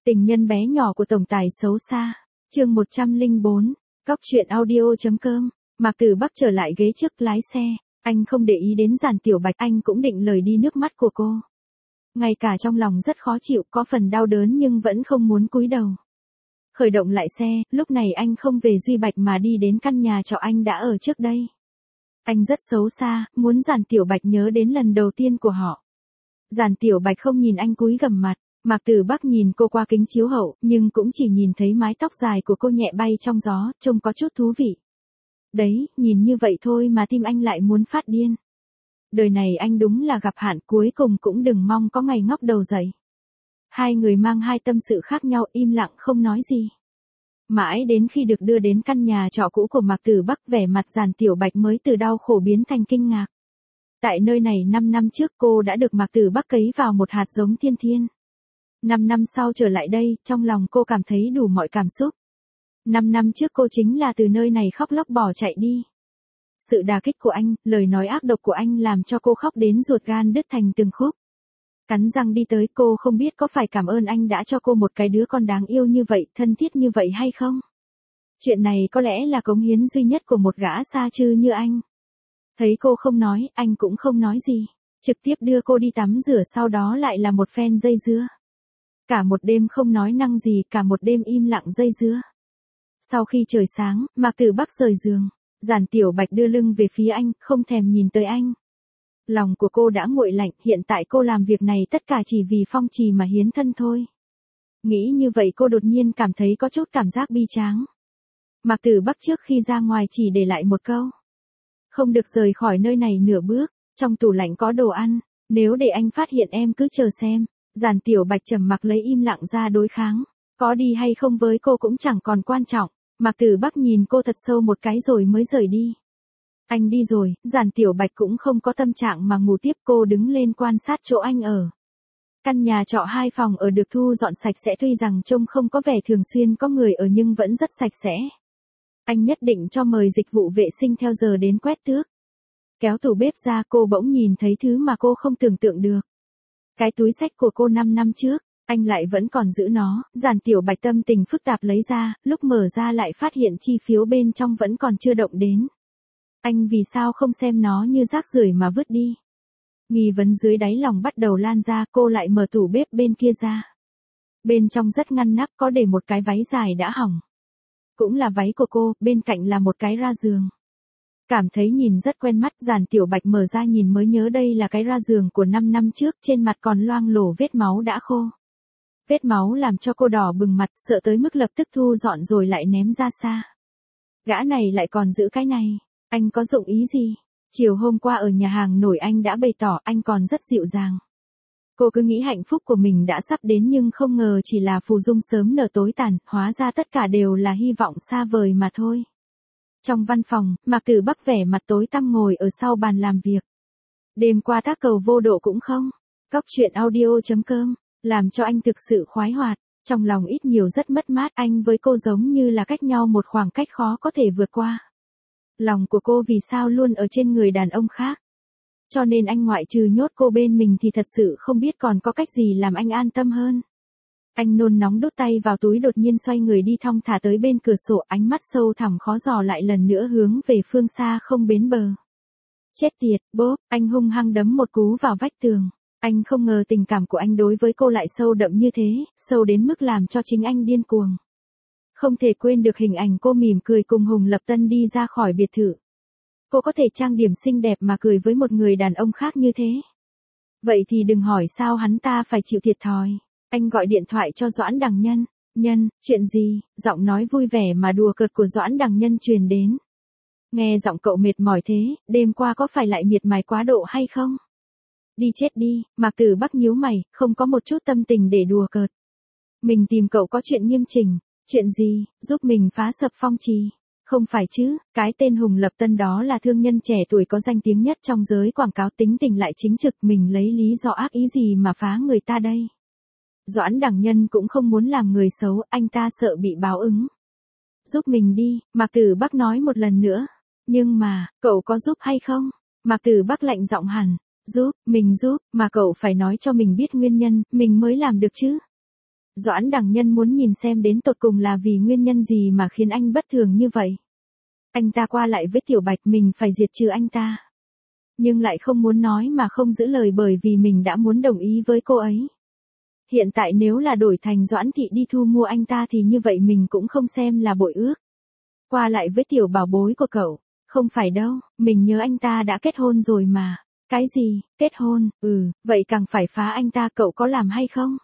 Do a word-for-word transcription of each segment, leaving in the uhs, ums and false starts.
Tình nhân bé nhỏ của tổng tài xấu xa. Chương một trăm lẻ bốn, Cóc truyện audio.com. Mạc Tử Bắc trở lại ghế trước lái xe, anh không để ý đến Giản Tiểu Bạch, anh cũng định lời đi nước mắt của cô. Ngay cả trong lòng rất khó chịu, có phần đau đớn nhưng vẫn không muốn cúi đầu. Khởi động lại xe, lúc này anh không về Duy Bạch mà đi đến căn nhà trọ anh đã ở trước đây. Anh rất xấu xa, muốn Giản Tiểu Bạch nhớ đến lần đầu tiên của họ. Giản Tiểu Bạch không nhìn anh cúi gằm mặt. Mạc Tử Bắc nhìn cô qua kính chiếu hậu, nhưng cũng chỉ nhìn thấy mái tóc dài của cô nhẹ bay trong gió, trông có chút thú vị. Đấy, nhìn như vậy thôi mà tim anh lại muốn phát điên. Đời này anh đúng là gặp hạn, cuối cùng cũng đừng mong có ngày ngóc đầu dậy. Hai người mang hai tâm sự khác nhau, im lặng không nói gì. Mãi đến khi được đưa đến căn nhà trọ cũ của Mạc Tử Bắc, vẻ mặt Giản Tiểu Bạch mới từ đau khổ biến thành kinh ngạc. Tại nơi này năm năm trước cô đã được Mạc Tử Bắc cấy vào một hạt giống thiên thiên. Năm năm sau trở lại đây, trong lòng cô cảm thấy đủ mọi cảm xúc. Năm năm trước cô chính là từ nơi này khóc lóc bỏ chạy đi. Sự đả kích của anh, lời nói ác độc của anh làm cho cô khóc đến ruột gan đứt thành từng khúc. Cắn răng đi tới, cô không biết có phải cảm ơn anh đã cho cô một cái đứa con đáng yêu như vậy, thân thiết như vậy hay không? Chuyện này có lẽ là cống hiến duy nhất của một gã sa trư như anh. Thấy cô không nói, anh cũng không nói gì. Trực tiếp đưa cô đi tắm rửa, sau đó lại là một phen dây dưa. Cả một đêm không nói năng gì, cả một đêm im lặng dây dưa. Sau khi trời sáng, Mạc Tử Bắc rời giường. Giản Tiểu Bạch đưa lưng về phía anh, không thèm nhìn tới anh. Lòng của cô đã nguội lạnh, hiện tại cô làm việc này tất cả chỉ vì Phong Trì mà hiến thân thôi. Nghĩ như vậy cô đột nhiên cảm thấy có chút cảm giác bi tráng. Mạc Tử Bắc trước khi ra ngoài chỉ để lại một câu. Không được rời khỏi nơi này nửa bước, trong tủ lạnh có đồ ăn, nếu để anh phát hiện em cứ chờ xem. Giản Tiểu Bạch trầm mặc lấy im lặng ra đối kháng. Có đi hay không với cô cũng chẳng còn quan trọng. Mạc Tử Bắc nhìn cô thật sâu một cái rồi mới rời đi. Anh đi rồi, Giản Tiểu Bạch cũng không có tâm trạng mà ngủ tiếp, cô đứng lên quan sát chỗ anh ở. Căn nhà trọ hai phòng ở được thu dọn sạch sẽ, tuy rằng trông không có vẻ thường xuyên có người ở nhưng vẫn rất sạch sẽ. Anh nhất định cho mời dịch vụ vệ sinh theo giờ đến quét tước. Kéo tủ bếp ra, cô bỗng nhìn thấy thứ mà cô không tưởng tượng được. Cái túi xách của cô năm năm trước, anh lại vẫn còn giữ nó. Giản Tiểu Bạch tâm tình phức tạp lấy ra, lúc mở ra lại phát hiện chi phiếu bên trong vẫn còn chưa động đến. Anh vì sao không xem nó như rác rưởi mà vứt đi? Nghi vấn dưới đáy lòng bắt đầu lan ra, cô lại mở tủ bếp bên kia ra. Bên trong rất ngăn nắp, có để một cái váy dài đã hỏng. Cũng là váy của cô, bên cạnh là một cái ra giường. Cảm thấy nhìn rất quen mắt, Giản Tiểu Bạch mở ra nhìn mới nhớ đây là cái ra giường của năm năm trước, trên mặt còn loang lổ vết máu đã khô. Vết máu làm cho cô đỏ bừng mặt, sợ tới mức lập tức thu dọn rồi lại ném ra xa. Gã này lại còn giữ cái này, anh có dụng ý gì? Chiều hôm qua ở nhà hàng nổi anh đã bày tỏ anh còn rất dịu dàng. Cô cứ nghĩ hạnh phúc của mình đã sắp đến nhưng không ngờ chỉ là phù dung sớm nở tối tàn, hóa ra tất cả đều là hy vọng xa vời mà thôi. Trong văn phòng, Mạc Tử Bắc vẻ mặt tối tăm ngồi ở sau bàn làm việc. Đêm qua tác cầu vô độ cũng không. Cóc truyện audio.com, làm cho anh thực sự khoái hoạt. Trong lòng ít nhiều rất mất mát, anh với cô giống như là cách nhau một khoảng cách khó có thể vượt qua. Lòng của cô vì sao luôn ở trên người đàn ông khác. Cho nên anh ngoại trừ nhốt cô bên mình thì thật sự không biết còn có cách gì làm anh an tâm hơn. Anh nôn nóng đút tay vào túi, đột nhiên xoay người đi thong thả tới bên cửa sổ, ánh mắt sâu thẳm khó dò lại lần nữa hướng về phương xa không bến bờ. Chết tiệt, bốp, anh hung hăng đấm một cú vào vách tường. Anh không ngờ tình cảm của anh đối với cô lại sâu đậm như thế, sâu đến mức làm cho chính anh điên cuồng. Không thể quên được hình ảnh cô mỉm cười cùng Hùng Lập Tân đi ra khỏi biệt thự. Cô có thể trang điểm xinh đẹp mà cười với một người đàn ông khác như thế. Vậy thì đừng hỏi sao hắn ta phải chịu thiệt thòi. Anh gọi điện thoại cho Doãn Đằng Nhân. Nhân, chuyện gì? Giọng nói vui vẻ mà đùa cợt của Doãn Đằng Nhân truyền đến. Nghe giọng cậu mệt mỏi thế, đêm qua có phải lại miệt mài quá độ hay không? Đi chết đi, Mạc Tử Bắc nhíu mày, không có một chút tâm tình để đùa cợt. Mình tìm cậu có chuyện nghiêm chỉnh. Chuyện gì? Giúp mình phá sập Phong Trì. Không phải chứ, cái tên Hùng Lập Tân đó là thương nhân trẻ tuổi có danh tiếng nhất trong giới quảng cáo, tính tình lại chính trực, mình lấy lý do ác ý gì mà phá người ta đây? Doãn Đằng Nhân cũng không muốn làm người xấu, anh ta sợ bị báo ứng. Giúp mình đi, Mạc Tử Bắc nói một lần nữa. Nhưng mà, cậu có giúp hay không? Mạc Tử Bắc lạnh giọng hẳn. Giúp, mình giúp, mà cậu phải nói cho mình biết nguyên nhân, mình mới làm được chứ. Doãn Đằng Nhân muốn nhìn xem đến tột cùng là vì nguyên nhân gì mà khiến anh bất thường như vậy. Anh ta qua lại với Tiểu Bạch mình phải diệt trừ anh ta. Nhưng lại không muốn nói mà không giữ lời bởi vì mình đã muốn đồng ý với cô ấy. Hiện tại nếu là đổi thành Doãn Thị đi thu mua anh ta thì như vậy mình cũng không xem là bội ước. Qua lại với tiểu bảo bối của cậu, không phải đâu, mình nhớ anh ta đã kết hôn rồi mà. Cái gì, kết hôn, ừ, vậy càng phải phá anh ta, cậu có làm hay không?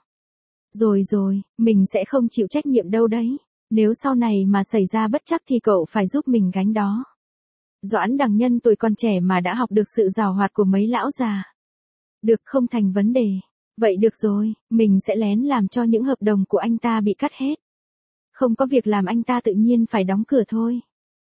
Rồi rồi, mình sẽ không chịu trách nhiệm đâu đấy. Nếu sau này mà xảy ra bất trắc thì cậu phải giúp mình gánh đó. Doãn Đằng Nhân tuổi còn trẻ mà đã học được sự giàu hoạt của mấy lão già. Được, không thành vấn đề. Vậy được rồi, mình sẽ lén làm cho những hợp đồng của anh ta bị cắt hết. Không có việc làm anh ta tự nhiên phải đóng cửa thôi.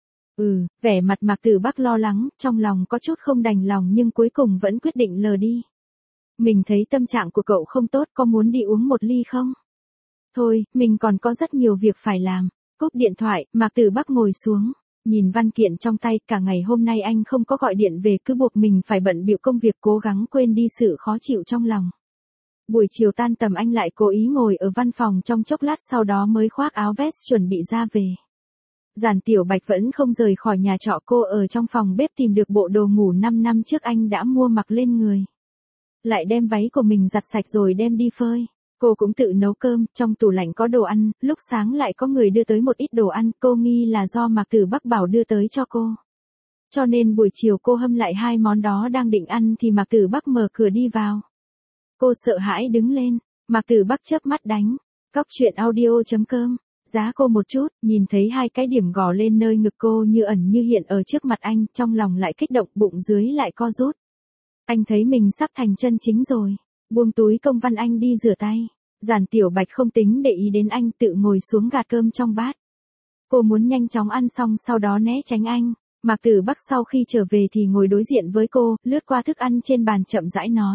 Ừ, vẻ mặt Mạc Tử Bắc lo lắng, trong lòng có chút không đành lòng nhưng cuối cùng vẫn quyết định lờ đi. Mình thấy tâm trạng của cậu không tốt, có muốn đi uống một ly không? Thôi, mình còn có rất nhiều việc phải làm. Cúp điện thoại, Mạc Tử Bắc ngồi xuống. Nhìn văn kiện trong tay, cả ngày hôm nay anh không có gọi điện về, cứ buộc mình phải bận bịu công việc, cố gắng quên đi sự khó chịu trong lòng. Buổi chiều tan tầm anh lại cố ý ngồi ở văn phòng trong chốc lát, sau đó mới khoác áo vest chuẩn bị ra về. Giản Tiểu Bạch vẫn không rời khỏi nhà trọ, cô ở trong phòng bếp tìm được bộ đồ ngủ năm năm trước anh đã mua mặc lên người. Lại đem váy của mình giặt sạch rồi đem đi phơi. Cô cũng tự nấu cơm, trong tủ lạnh có đồ ăn, lúc sáng lại có người đưa tới một ít đồ ăn, cô nghi là do Mạc Tử Bắc bảo đưa tới cho cô. Cho nên buổi chiều cô hâm lại hai món đó, đang định ăn thì Mạc Tử Bắc mở cửa đi vào. Cô sợ hãi đứng lên, Mạc Tử Bắc chớp mắt đánh. Cóc truyện audio chấm com, giá cô một chút, nhìn thấy hai cái điểm gò lên nơi ngực cô như ẩn như hiện ở trước mặt anh, trong lòng lại kích động, bụng dưới lại co rút. Anh thấy mình sắp thành chân chính rồi. Buông túi công văn anh đi rửa tay. Giản Tiểu Bạch không tính để ý đến anh, tự ngồi xuống gạt cơm trong bát. Cô muốn nhanh chóng ăn xong sau đó né tránh anh. Mạc Tử Bắc sau khi trở về thì ngồi đối diện với cô, lướt qua thức ăn trên bàn chậm rãi nói.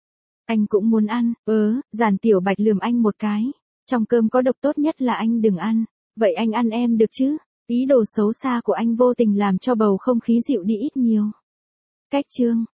Anh cũng muốn ăn, ớ, Giản Tiểu Bạch lườm anh một cái. Trong cơm có độc, tốt nhất là anh đừng ăn. Vậy anh ăn em được chứ? Ý đồ xấu xa của anh vô tình làm cho bầu không khí dịu đi ít nhiều. Cách chương.